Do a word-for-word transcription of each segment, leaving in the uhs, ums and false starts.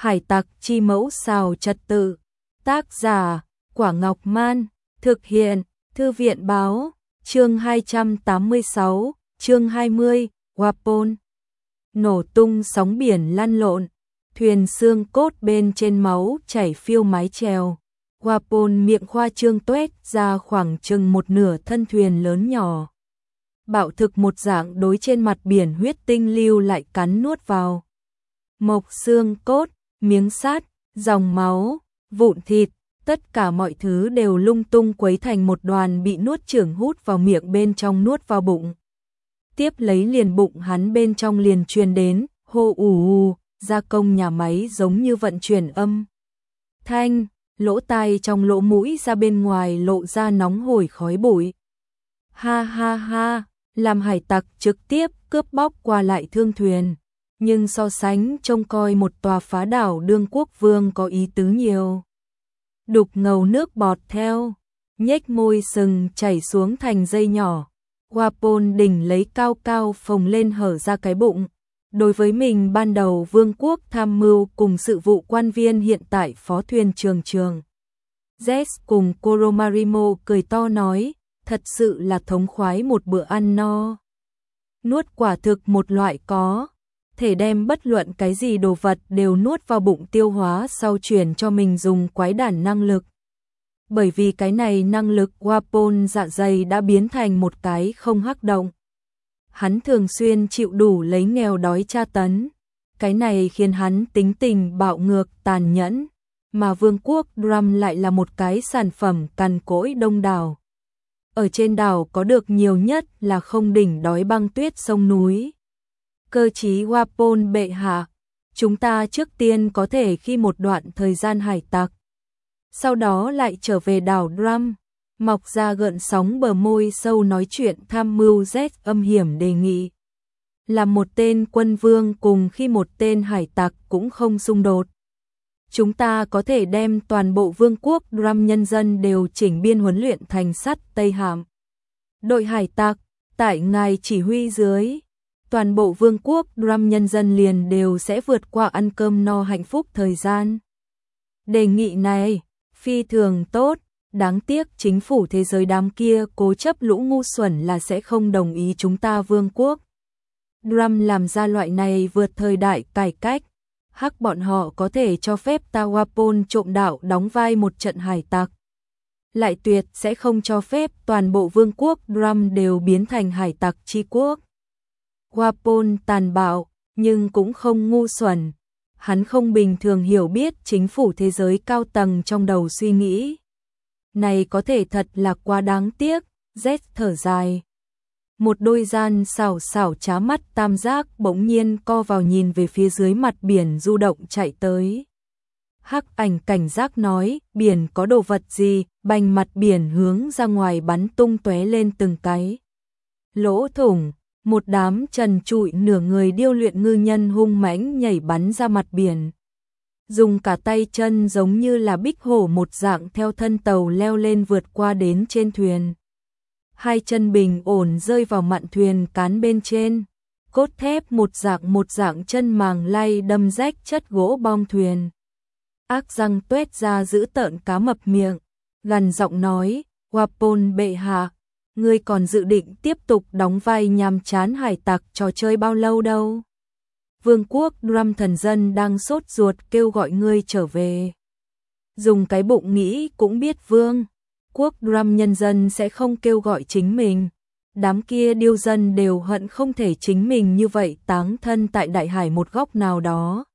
Hải tặc chi mẫu xào trật tự. Tác giả, Quả Ngọc Man. Thực hiện, Thư viện báo. Chương hai trăm tám mươi sáu, chương hai mươi, Wapol. Nổ tung sóng biển lăn lộn, thuyền xương cốt bên trên máu chảy phiêu mái chèo. Wapol miệng khoa trương tuét ra khoảng chừng một nửa thân thuyền lớn nhỏ. Bạo thực một dạng đối trên mặt biển huyết tinh lưu lại cắn nuốt vào. Mộc xương cốt, miếng sắt, dòng máu, vụn thịt, tất cả mọi thứ đều lung tung quấy thành một đoàn bị nuốt chửng hút vào miệng bên trong nuốt vào bụng. Tiếp lấy liền bụng hắn bên trong liền truyền đến, hô ù ù, gia công nhà máy giống như vận chuyển âm. Thanh, lỗ tai trong lỗ mũi ra bên ngoài lộ ra nóng hổi khói bụi. Ha ha ha, làm hải tặc trực tiếp cướp bóc qua lại thương thuyền. Nhưng so sánh trông coi một tòa phá đảo đương quốc vương có ý tứ nhiều. Đục ngầu nước bọt theo, nhếch môi sừng chảy xuống thành dây nhỏ. Wapol đỉnh lấy cao cao phồng lên hở ra cái bụng. Đối với mình ban đầu vương quốc tham mưu cùng sự vụ quan viên hiện tại phó thuyền trường trường. Zest cùng Coromarimo cười to nói, thật sự là thống khoái một bữa ăn no. Nuốt quả thực một loại có thể đem bất luận cái gì đồ vật đều nuốt vào bụng tiêu hóa sau chuyển cho mình dùng quái đản năng lực. Bởi vì cái này năng lực Wapol dạ dày đã biến thành một cái không hắc động. Hắn thường xuyên chịu đủ lấy nghèo đói tra tấn. Cái này khiến hắn tính tình bạo ngược tàn nhẫn. Mà vương quốc Drum lại là một cái sản phẩm cằn cỗi đông đảo. Ở trên đảo có được nhiều nhất là không đỉnh đói băng tuyết sông núi. Cơ chí Wapol bệ hạ, chúng ta trước tiên có thể khi một đoạn thời gian hải tặc. Sau đó lại trở về đảo Drum, mọc ra gợn sóng bờ môi sâu nói chuyện tham mưu Z âm hiểm đề nghị. Là một tên quân vương cùng khi một tên hải tặc cũng không xung đột. Chúng ta có thể đem toàn bộ vương quốc Drum nhân dân đều chỉnh biên huấn luyện thành sắt Tây Hạm. Đội hải tặc, tại ngài chỉ huy dưới, toàn bộ vương quốc Drum nhân dân liền đều sẽ vượt qua ăn cơm no hạnh phúc thời gian. Đề nghị này, phi thường tốt, đáng tiếc chính phủ thế giới đám kia cố chấp lũ ngu xuẩn là sẽ không đồng ý chúng ta vương quốc Drum làm ra loại này vượt thời đại cải cách. Hắc bọn họ có thể cho phép ta Wapol trộm đạo đóng vai một trận hải tặc. Lại tuyệt sẽ không cho phép toàn bộ vương quốc Drum đều biến thành hải tặc chi quốc. Wapol tàn bạo, nhưng cũng không ngu xuẩn. Hắn không bình thường hiểu biết chính phủ thế giới cao tầng trong đầu suy nghĩ. Này có thể thật là quá đáng tiếc, Z thở dài. Một đôi gian xảo xảo trá mắt tam giác bỗng nhiên co vào nhìn về phía dưới mặt biển du động chạy tới. Hắc ảnh cảnh giác nói, biển có đồ vật gì, bành mặt biển hướng ra ngoài bắn tung tóe lên từng cái lỗ thủng. Một đám trần trụi nửa người điêu luyện ngư nhân hung mãnh nhảy bắn ra mặt biển. Dùng cả tay chân giống như là bích hổ một dạng theo thân tàu leo lên vượt qua đến trên thuyền. Hai chân bình ổn rơi vào mạn thuyền cán bên trên. Cốt thép một dạng một dạng chân màng lay đâm rách chất gỗ bong thuyền. Ác răng tuét ra giữ tợn cá mập miệng. Gằn giọng nói, Wapol bệ hạ, ngươi còn dự định tiếp tục đóng vai nhàm chán hải tặc trò chơi bao lâu đâu? Vương quốc Drum thần dân đang sốt ruột kêu gọi ngươi trở về. Dùng cái bụng nghĩ cũng biết vương quốc Drum nhân dân sẽ không kêu gọi chính mình. Đám kia điêu dân đều hận không thể chính mình như vậy táng thân tại đại hải một góc nào đó.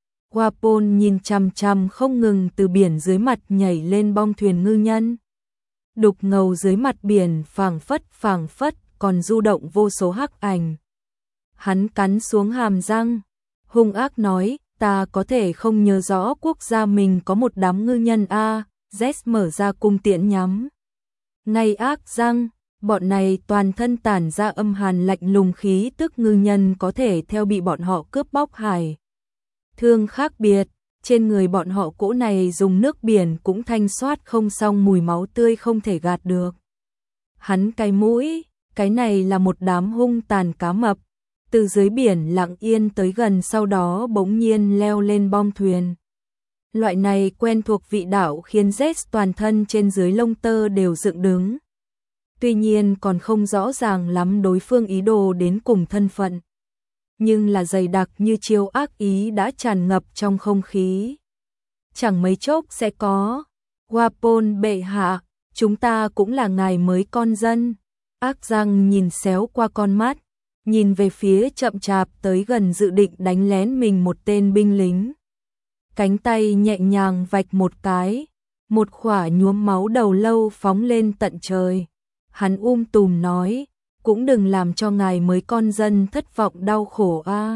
Wapol nhìn chằm chằm không ngừng từ biển dưới mặt nhảy lên bong thuyền ngư nhân. Đục ngầu dưới mặt biển phảng phất phảng phất còn du động vô số hắc ảnh. Hắn cắn xuống hàm răng, hung ác nói, ta có thể không nhớ rõ quốc gia mình có một đám ngư nhân a. Z mở ra cung tiễn nhắm ngay ác răng, bọn này toàn thân tản ra âm hàn lạnh lùng khí tức ngư nhân có thể theo bị bọn họ cướp bóc hải thương khác biệt. Trên người bọn họ cỗ này dùng nước biển cũng thanh xoát không xong mùi máu tươi không thể gạt được. Hắn cay mũi, cái này là một đám hung tàn cá mập. Từ dưới biển lặng yên tới gần sau đó bỗng nhiên leo lên bong thuyền. Loại này quen thuộc vị đạo khiến Zed toàn thân trên dưới lông tơ đều dựng đứng. Tuy nhiên còn không rõ ràng lắm đối phương ý đồ đến cùng thân phận. Nhưng là dày đặc như chiêu ác ý đã tràn ngập trong không khí. Chẳng mấy chốc sẽ có. Wapol bệ hạ, chúng ta cũng là ngài mới con dân. Ác răng nhìn xéo qua con mắt, nhìn về phía chậm chạp tới gần dự định đánh lén mình một tên binh lính. Cánh tay nhẹ nhàng vạch một cái, một khỏa nhuốm máu đầu lâu phóng lên tận trời. Hắn um tùm nói, cũng đừng làm cho ngài mới con dân thất vọng đau khổ a. À.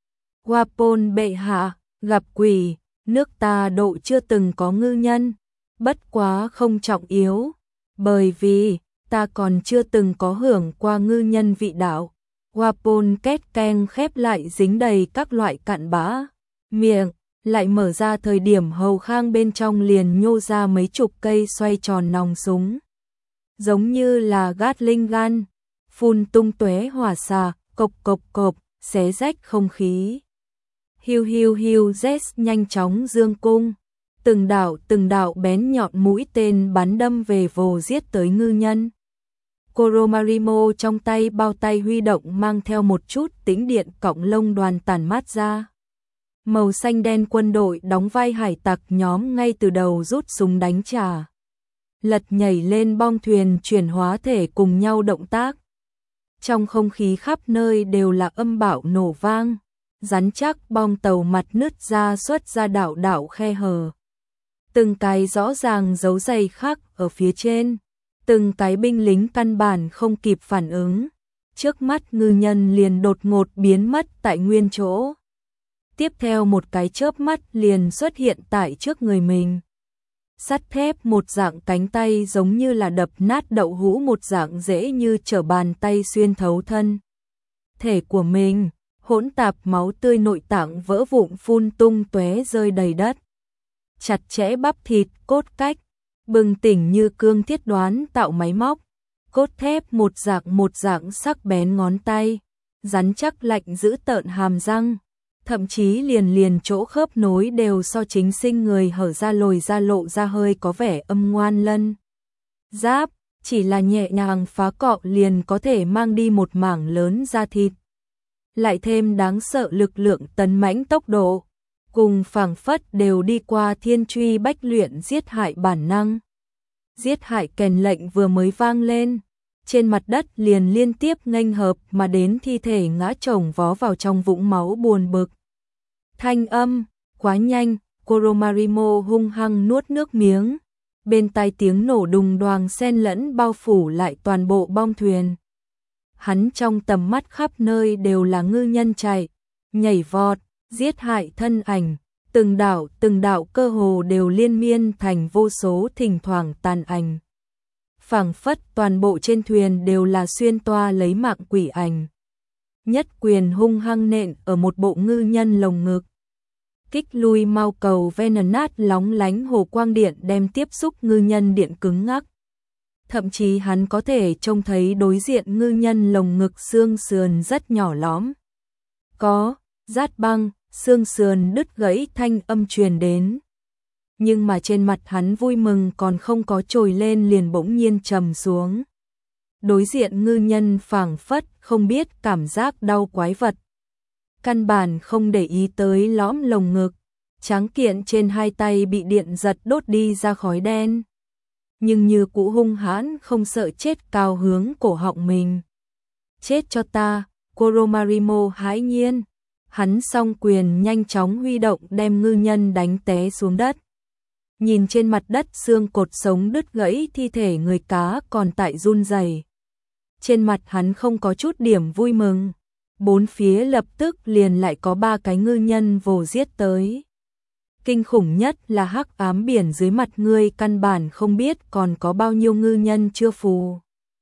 Wapol bệ hạ, gặp quỷ, nước ta độ chưa từng có ngư nhân, bất quá không trọng yếu, bởi vì ta còn chưa từng có hưởng qua ngư nhân vị đạo. Wapol két keng khép lại dính đầy các loại cặn bã, miệng lại mở ra thời điểm hầu khang bên trong liền nhô ra mấy chục cây xoay tròn nòng súng. Giống như là Gatling gun, phun tung tóe hỏa xạ, cộc cộc cộc, xé rách không khí. Hiu hiu hiu Zed nhanh chóng dương cung, từng đạo từng đạo bén nhọn mũi tên bắn đâm về vồ giết tới ngư nhân. Coromarimo trong tay bao tay huy động mang theo một chút tĩnh điện cọng lông đoàn tản mát ra. Màu xanh đen quân đội đóng vai hải tặc nhóm ngay từ đầu rút súng đánh trả. Lật nhảy lên bong thuyền chuyển hóa thể cùng nhau động tác. Trong không khí khắp nơi đều là âm bạo nổ vang, rắn chắc bong tàu mặt nứt ra xuất ra đảo đảo khe hở. Từng cái rõ ràng dấu giày khắc ở phía trên, từng cái binh lính căn bản không kịp phản ứng. Trước mắt ngư nhân liền đột ngột biến mất tại nguyên chỗ. Tiếp theo một cái chớp mắt liền xuất hiện tại trước người mình. Sắt thép một dạng cánh tay giống như là đập nát đậu hũ một dạng dễ như trở bàn tay xuyên thấu thân thể của mình, hỗn tạp máu tươi nội tạng vỡ vụn phun tung tóe rơi đầy đất. Chặt chẽ bắp thịt, cốt cách, bừng tỉnh như cương thiết đoán tạo máy móc, cốt thép một dạng một dạng sắc bén ngón tay, rắn chắc lạnh giữ tợn hàm răng. Thậm chí liền liền chỗ khớp nối đều so chính sinh người hở ra lồi ra lộ ra hơi có vẻ âm ngoan lân. Giáp, chỉ là nhẹ nhàng phá cọ liền có thể mang đi một mảng lớn da thịt. Lại thêm đáng sợ lực lượng tấn mãnh tốc độ, cùng phảng phất đều đi qua thiên truy bách luyện giết hại bản năng. Giết hại kèn lệnh vừa mới vang lên, trên mặt đất liền liên tiếp nghênh hợp mà đến thi thể ngã chồng vó vào trong vũng máu buồn bực. Thanh âm, quá nhanh, Coromarimo hung hăng nuốt nước miếng. Bên tai tiếng nổ đùng đoàng xen lẫn bao phủ lại toàn bộ bong thuyền. Hắn trong tầm mắt khắp nơi đều là ngư nhân chạy, nhảy vọt, giết hại thân ảnh. Từng đạo từng đạo cơ hồ đều liên miên thành vô số thỉnh thoảng tàn ảnh. Phảng phất toàn bộ trên thuyền đều là xuyên toa lấy mạng quỷ ảnh. Nhất quyền hung hăng nện ở một bộ ngư nhân lồng ngực. Kích lui mau cầu Venonat lóng lánh hồ quang điện đem tiếp xúc ngư nhân điện cứng ngắc. Thậm chí hắn có thể trông thấy đối diện ngư nhân lồng ngực xương sườn rất nhỏ lõm. Có, rát băng, xương sườn đứt gãy thanh âm truyền đến. Nhưng mà trên mặt hắn vui mừng còn không có trồi lên liền bỗng nhiên trầm xuống. Đối diện ngư nhân phảng phất không biết cảm giác đau quái vật. Căn bản không để ý tới lõm lồng ngực, tráng kiện trên hai tay bị điện giật đốt đi ra khói đen. Nhưng như cũ hung hãn không sợ chết cao hướng cổ họng mình. Chết cho ta, Coromarimo hãi nhiên. Hắn song quyền nhanh chóng huy động đem ngư nhân đánh té xuống đất. Nhìn trên mặt đất xương cột sống đứt gãy thi thể người cá còn tại run rẩy. Trên mặt hắn không có chút điểm vui mừng. Bốn phía lập tức liền lại có ba cái ngư nhân vồ giết tới. Kinh khủng nhất là hắc ám biển dưới mặt ngươi căn bản không biết còn có bao nhiêu ngư nhân chưa phù.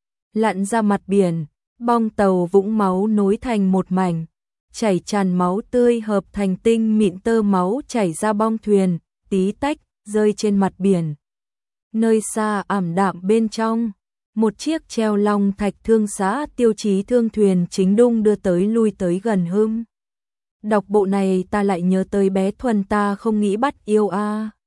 Lặn ra mặt biển, bong tàu vũng máu nối thành một mảnh. Chảy tràn máu tươi hợp thành tinh mịn tơ máu chảy ra bong thuyền, tí tách, rơi trên mặt biển. Nơi xa ảm đạm bên trong, một chiếc treo long thạch thương xã tiêu chí thương thuyền chính đung đưa tới lui tới gần hưng. Đọc bộ này ta lại nhớ tới bé Thuần ta không nghĩ bắt yêu a.